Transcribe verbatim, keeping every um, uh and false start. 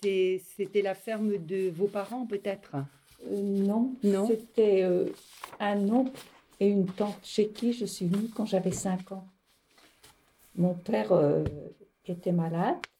c'est, c'était la ferme de vos parents, peut-être? Euh, non, Non? c'était euh, un oncle et une tante chez qui je suis venue quand j'avais cinq ans. Mon père euh, était malade